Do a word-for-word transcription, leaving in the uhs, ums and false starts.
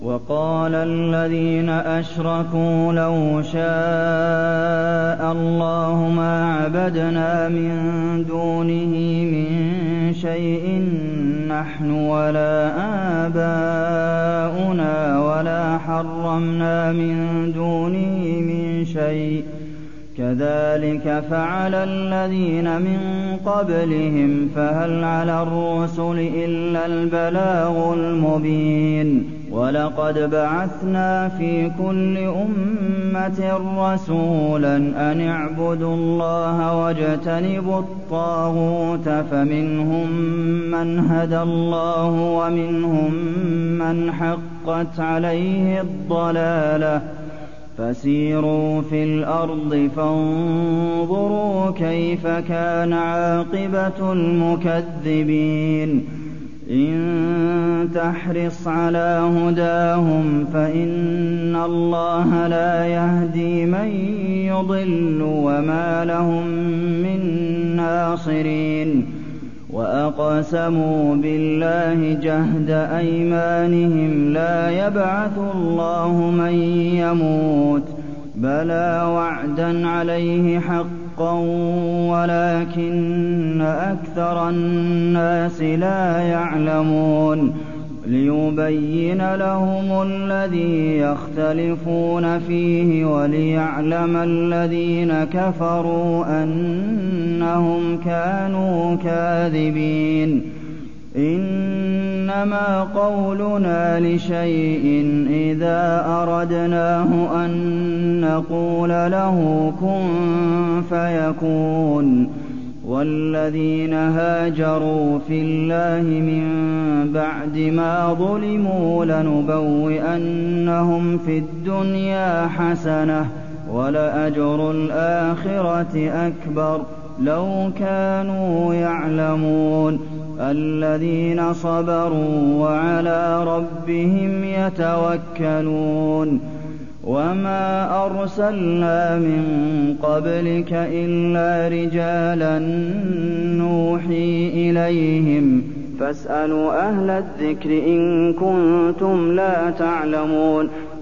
وَقَالَ الَّذِينَ أَشْرَكُوا لَوْ شَاءَ اللَّهُ مَا عَبَدْنَا مِن دُونِهِ مِن شَيْءٍ نَّحْنُ وَلَا آبَاؤُنَا وَلَا حَرَّمْنَا مِن دُونِهِ مِن شَيْءٍ ۚ كَذَٰلِكَ فَعَلَ الَّذِينَ مِن قَبْلِهِمْ ۚ فَهَلْ عَلَى الرُّسُلِ إِلَّا الْبَلَاغُ الْمُبِينُ وَلَقَدْ بَعَثْنَا فِي كُلِّ أُمَّةٍ رَّسُولًا أَنِ اعْبُدُوا اللَّهَ وَاجْتَنِبُوا الطَّاغُوتَ ۖ فَمِنْهُم مَّنْ هَدَى اللَّهُ وَمِنْهُم مَّنْ حَقَّتْ عَلَيْهِ الضَّلَالَةُ ۚ فَسِيرُوا فِي الْأَرْضِ فَانظُرُوا كَيْفَ كَانَ عَاقِبَةُ الْمُكَذِّبِينَ إِن تَحْرِصْ عَلَىٰ هُدَاهُمْ فَإِنَّ اللَّهَ لَا يَهْدِي مَن يُضِلُّ وَمَا لَهُم مِّن نَّاصِرِينَ وَأَقْسَمُوا بِاللَّهِ جَهْدَ أَيْمَانِهِمْ لَا يَبْعَثُ اللَّهُ مَن يَمُوتُ ۚ بَلَىٰ وَعْدًا عَلَيْهِ حَقًّا وَلَٰكِنَّ أَكْثَرَ النَّاسِ لَا يَعْلَمُونَ لِيُبَيِّنَ لَهُمُ الَّذِي يَخْتَلِفُونَ فِيهِ وَلِيَعْلَمَ الَّذِينَ كَفَرُوا أَنَّهُمْ كَانُوا كَاذِبِينَ إِنَّمَا قَوْلُنَا لِشَيْءٍ إِذَا أَرَدْنَاهُ أَن نَّقُولَ لَهُ كُن فَيَكُونُ وَالَّذِينَ هَاجَرُوا فِي اللَّهِ مِن بَعْدِ مَا ظُلِمُوا لَنُبَوِّئَنَّهُمْ فِي الدُّنْيَا حَسَنَةً ۖ وَلَأَجْرُ الْآخِرَةِ أَكْبَرُ ۚ لَوْ كَانُوا يَعْلَمُونَ الَّذِينَ صَبَرُوا وَعَلَىٰ رَبِّهِمْ يَتَوَكَّلُونَ وَمَا أَرْسَلْنَا مِن قَبْلِكَ إِلَّا رِجَالًا نُّوحِي إِلَيْهِمْ ۖ فَاسْأَلُوا أَهْلَ الذِّكْرِ إِن كُنتُمْ لَا تَعْلَمُونَ